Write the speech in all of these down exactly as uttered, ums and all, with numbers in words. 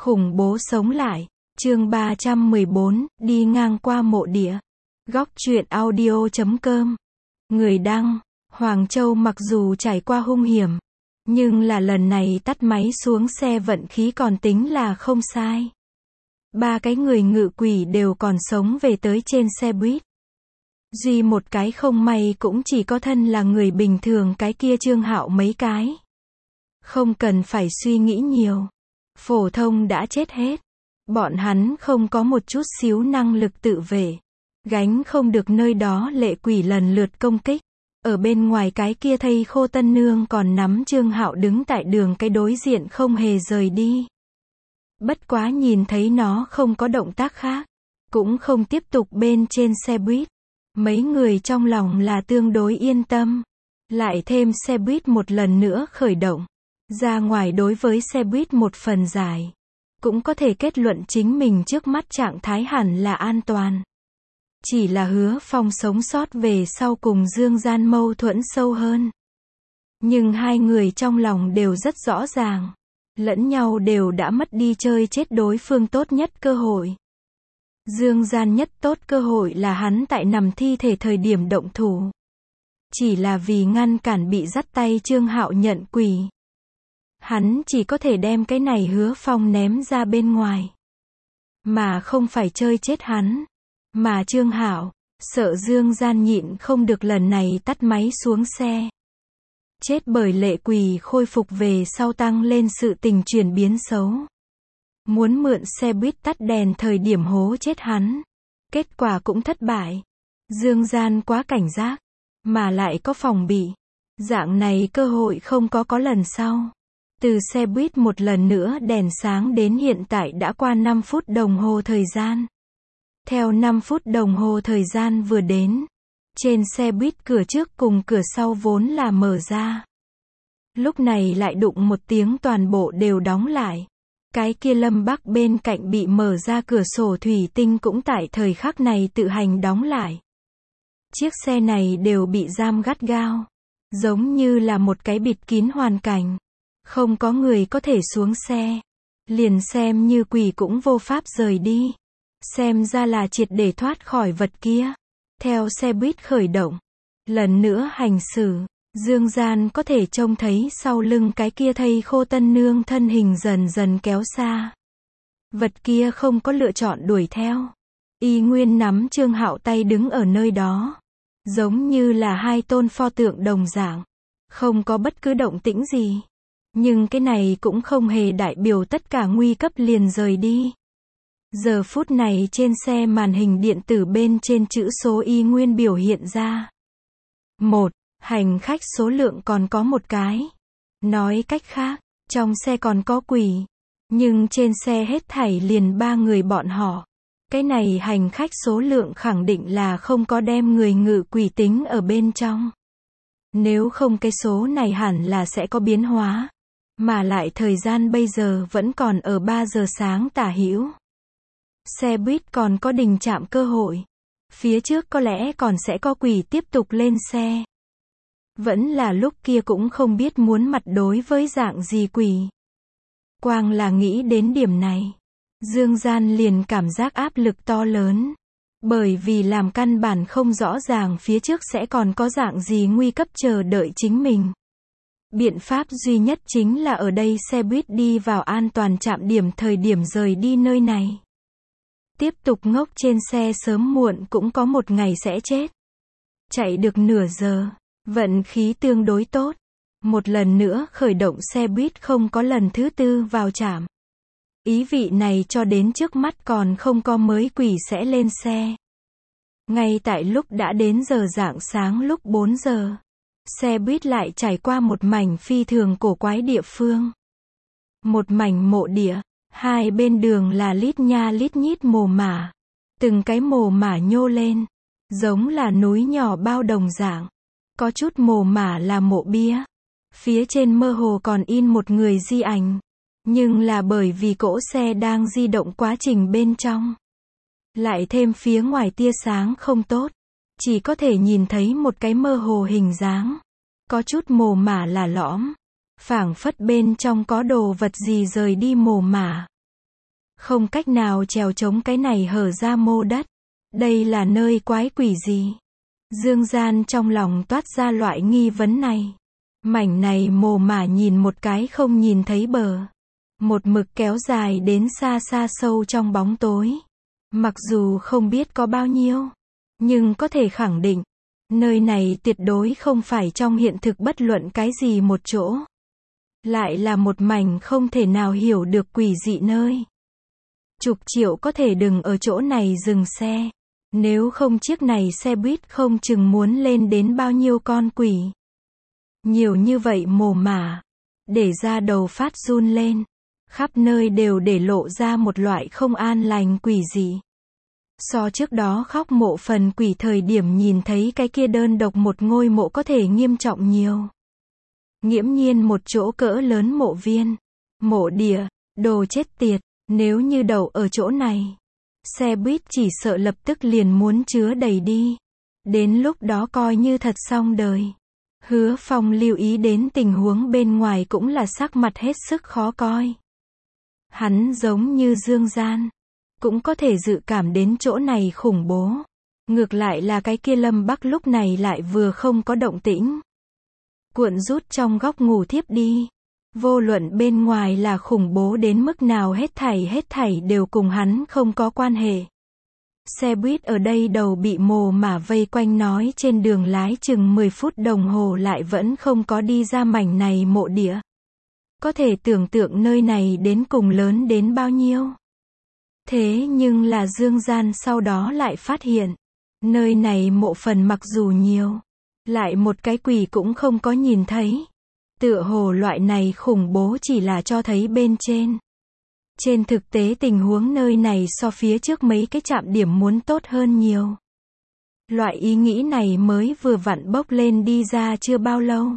Khủng bố sống lại. Chương ba trăm mười bốn, đi ngang qua mộ địa. Góc truyện audio chấm com. Người đăng, Hoàng Châu mặc dù trải qua hung hiểm, nhưng là lần này tắt máy xuống xe vận khí còn tính là không sai. Ba cái người ngự quỷ đều còn sống về tới trên xe buýt. Duy một cái không may cũng chỉ có thân là người bình thường cái kia Trương Hạo mấy cái. Không cần phải suy nghĩ nhiều. Phổ thông đã chết hết. Bọn hắn không có một chút xíu năng lực tự vệ. Gánh không được nơi đó lệ quỷ lần lượt công kích. Ở bên ngoài cái kia thây khô tân nương còn nắm Trương Hạo đứng tại đường cái đối diện không hề rời đi. Bất quá nhìn thấy nó không có động tác khác. Cũng không tiếp tục bên trên xe buýt. Mấy người trong lòng là tương đối yên tâm. Lại thêm xe buýt một lần nữa khởi động. Ra ngoài đối với xe buýt một phần giải. Cũng có thể kết luận chính mình trước mắt trạng thái hẳn là an toàn. Chỉ là Hứa Phong sống sót về sau cùng Dương Gian mâu thuẫn sâu hơn. Nhưng hai người trong lòng đều rất rõ ràng. Lẫn nhau đều đã mất đi chơi chết đối phương tốt nhất cơ hội. Dương Gian nhất tốt cơ hội là hắn tại nằm thi thể thời điểm động thủ. Chỉ là vì ngăn cản bị dắt tay Trương Hạo nhận quỷ. Hắn chỉ có thể đem cái này Hứa Phong ném ra bên ngoài. Mà không phải chơi chết hắn. Mà Trương Hạo, sợ Dương Gian nhịn không được lần này tắt máy xuống xe. Chết bởi lệ quỷ khôi phục về sau tăng lên sự tình chuyển biến xấu. Muốn mượn xe buýt tắt đèn thời điểm hố chết hắn. Kết quả cũng thất bại. Dương Gian quá cảnh giác. Mà lại có phòng bị. Dạng này cơ hội không có có lần sau. Từ xe buýt một lần nữa đèn sáng đến hiện tại đã qua năm phút đồng hồ thời gian. Theo năm phút đồng hồ thời gian vừa đến. Trên xe buýt cửa trước cùng cửa sau vốn là mở ra. Lúc này lại đụng một tiếng toàn bộ đều đóng lại. Cái kia Lâm Bắc bên cạnh bị mở ra cửa sổ thủy tinh cũng tại thời khắc này tự hành đóng lại. Chiếc xe này đều bị giam gắt gao. Giống như là một cái bịt kín hoàn cảnh. Không có người có thể xuống xe. Liền xem như quỷ cũng vô pháp rời đi. Xem ra là triệt để thoát khỏi vật kia. Theo xe buýt khởi động. Lần nữa hành xử. Dương Gian có thể trông thấy sau lưng cái kia thây khô tân nương thân hình dần dần kéo xa. Vật kia không có lựa chọn đuổi theo. Y nguyên nắm Trương Hạo tay đứng ở nơi đó. Giống như là hai tôn pho tượng đồng dạng. Không có bất cứ động tĩnh gì. Nhưng cái này cũng không hề đại biểu tất cả nguy cấp liền rời đi. Giờ phút này trên xe màn hình điện tử bên trên chữ số y nguyên biểu hiện ra. Một, hành khách số lượng còn có một cái. Nói cách khác, trong xe còn có quỷ. Nhưng trên xe hết thảy liền ba người bọn họ. Cái này hành khách số lượng khẳng định là không có đem người ngự quỷ tính ở bên trong. Nếu không cái số này hẳn là sẽ có biến hóa. Mà lại thời gian bây giờ vẫn còn ở ba giờ sáng tả hữu. Xe buýt còn có đình trạm cơ hội. Phía trước có lẽ còn sẽ có quỷ tiếp tục lên xe. Vẫn là lúc kia cũng không biết muốn mặt đối với dạng gì quỷ. Quang là nghĩ đến điểm này. Dương Gian liền cảm giác áp lực to lớn. Bởi vì làm căn bản không rõ ràng phía trước sẽ còn có dạng gì nguy cấp chờ đợi chính mình. Biện pháp duy nhất chính là ở đây xe buýt đi vào an toàn trạm điểm thời điểm rời đi nơi này. Tiếp tục ngốc trên xe sớm muộn cũng có một ngày sẽ chết. Chạy được nửa giờ, vận khí tương đối tốt. Một lần nữa khởi động xe buýt không có lần thứ tư vào trạm. Ý vị này cho đến trước mắt còn không có mới quỷ sẽ lên xe. Ngay tại lúc đã đến giờ rạng sáng lúc bốn giờ. Xe buýt lại trải qua một mảnh phi thường cổ quái địa phương. Một mảnh mộ địa. Hai bên đường là lít nha lít nhít mồ mả. Từng cái mồ mả nhô lên. Giống là núi nhỏ bao đồng dạng. Có chút mồ mả là mộ bia. Phía trên mơ hồ còn in một người di ảnh. Nhưng là bởi vì cỗ xe đang di động quá trình bên trong. Lại thêm phía ngoài tia sáng không tốt. Chỉ có thể nhìn thấy một cái mơ hồ hình dáng. Có chút mồ mả là lõm. phảng phất bên trong có đồ vật gì rời đi mồ mả. Không cách nào trèo chống cái này hở ra mô đất. Đây là nơi quái quỷ gì? Dương Gian trong lòng toát ra loại nghi vấn này. Mảnh này mồ mả nhìn một cái không nhìn thấy bờ. Một mực kéo dài đến xa xa sâu trong bóng tối. Mặc dù không biết có bao nhiêu, nhưng có thể khẳng định, nơi này tuyệt đối không phải trong hiện thực bất luận cái gì một chỗ. Lại là một mảnh không thể nào hiểu được quỷ dị nơi. Chục triệu có thể đừng ở chỗ này dừng xe. Nếu không chiếc này xe buýt không chừng muốn lên đến bao nhiêu con quỷ. Nhiều như vậy mồ mả. Để ra đầu phát run lên. Khắp nơi đều để lộ ra một loại không an lành quỷ dị. So trước đó khóc mộ phần quỷ thời điểm nhìn thấy cái kia đơn độc một ngôi mộ có thể nghiêm trọng nhiều. Nghiễm nhiên một chỗ cỡ lớn mộ viên. Mộ địa, đồ chết tiệt, nếu như đậu ở chỗ này. Xe buýt chỉ sợ lập tức liền muốn chứa đầy đi. Đến lúc đó coi như thật xong đời. Hứa Phong lưu ý đến tình huống bên ngoài cũng là sắc mặt hết sức khó coi. Hắn giống như Dương Gian. Cũng có thể dự cảm đến chỗ này khủng bố. Ngược lại là cái kia Lâm Bắc lúc này lại vừa không có động tĩnh. Cuộn rút trong góc ngủ thiếp đi. Vô luận bên ngoài là khủng bố đến mức nào hết thảy hết thảy đều cùng hắn không có quan hệ. Xe buýt ở đây đầu bị mồ mả vây quanh nói trên đường lái chừng mười phút đồng hồ lại vẫn không có đi ra mảnh này mộ địa. Có thể tưởng tượng nơi này đến cùng lớn đến bao nhiêu. Thế nhưng là Dương Gian sau đó lại phát hiện. Nơi này mộ phần mặc dù nhiều. Lại một cái quỷ cũng không có nhìn thấy. Tựa hồ loại này khủng bố chỉ là cho thấy bên trên. Trên thực tế tình huống nơi này so phía trước mấy cái trạm điểm muốn tốt hơn nhiều. Loại ý nghĩ này mới vừa vặn bốc lên đi ra chưa bao lâu.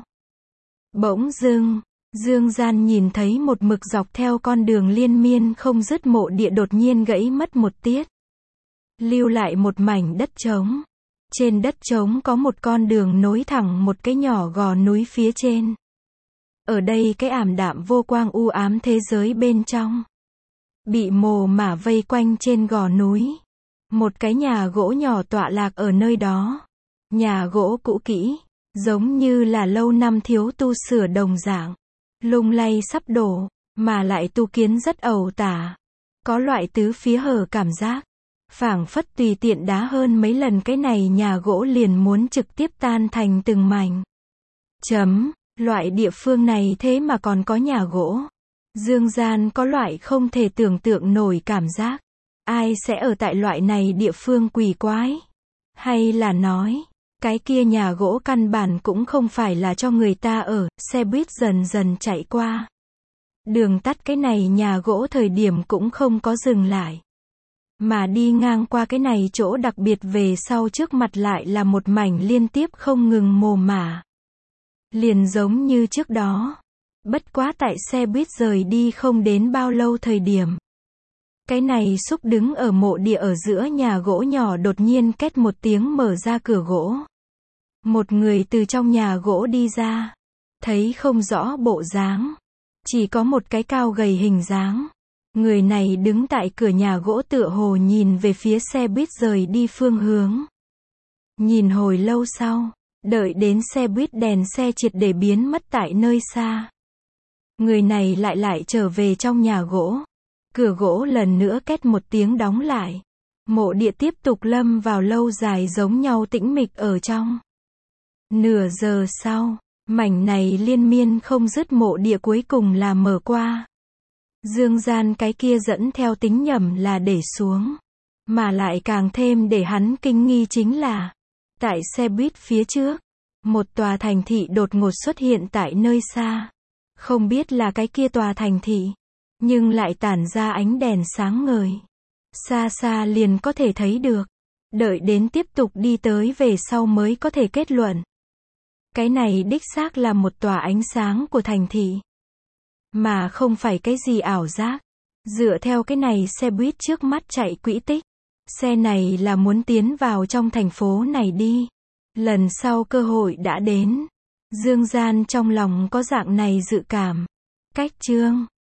Bỗng dưng, Dương Gian nhìn thấy một mực dọc theo con đường liên miên không dứt mộ địa đột nhiên gãy mất một tiết. Lưu lại một mảnh đất trống. Trên đất trống có một con đường nối thẳng một cái nhỏ gò núi phía trên. Ở đây cái ảm đạm vô quang u ám thế giới bên trong. Bị mồ mả vây quanh trên gò núi. Một cái nhà gỗ nhỏ tọa lạc ở nơi đó. Nhà gỗ cũ kỹ, giống như là lâu năm thiếu tu sửa đồng dạng. Lung lay sắp đổ, mà lại tu kiến rất ẩu tả. Có loại tứ phía hở cảm giác. Phảng phất tùy tiện đá hơn mấy lần cái này nhà gỗ liền muốn trực tiếp tan thành từng mảnh. Chấm, loại địa phương này thế mà còn có nhà gỗ. Dương Gian có loại không thể tưởng tượng nổi cảm giác. Ai sẽ ở tại loại này địa phương quỷ quái? Hay là nói, cái kia nhà gỗ căn bản cũng không phải là cho người ta ở, xe buýt dần dần chạy qua. Đường tắt cái này nhà gỗ thời điểm cũng không có dừng lại. Mà đi ngang qua cái này chỗ đặc biệt về sau trước mặt lại là một mảnh liên tiếp không ngừng mồ mả. Liền giống như trước đó. Bất quá tại xe buýt rời đi không đến bao lâu thời điểm. Cái này xúc đứng ở mộ địa ở giữa nhà gỗ nhỏ đột nhiên két một tiếng mở ra cửa gỗ. Một người từ trong nhà gỗ đi ra. Thấy không rõ bộ dáng. Chỉ có một cái cao gầy hình dáng. Người này đứng tại cửa nhà gỗ tựa hồ nhìn về phía xe buýt rời đi phương hướng. Nhìn hồi lâu sau, đợi đến xe buýt đèn xe triệt để biến mất tại nơi xa. Người này lại lại trở về trong nhà gỗ. Cửa gỗ lần nữa két một tiếng đóng lại. Mộ địa tiếp tục lâm vào lâu dài giống nhau tĩnh mịch ở trong. Nửa giờ sau, mảnh này liên miên không dứt mộ địa cuối cùng là mở qua. Dương Gian cái kia dẫn theo tính nhầm là để xuống. Mà lại càng thêm để hắn kinh nghi chính là, tại xe buýt phía trước, một tòa thành thị đột ngột xuất hiện tại nơi xa. Không biết là cái kia tòa thành thị, nhưng lại tản ra ánh đèn sáng ngời. Xa xa liền có thể thấy được. Đợi đến tiếp tục đi tới về sau mới có thể kết luận. Cái này đích xác là một tòa ánh sáng của thành thị. Mà không phải cái gì ảo giác. Dựa theo cái này xe buýt trước mắt chạy quỹ tích. Xe này là muốn tiến vào trong thành phố này đi. Lần sau cơ hội đã đến. Dương Gian trong lòng có dạng này dự cảm. Cách chương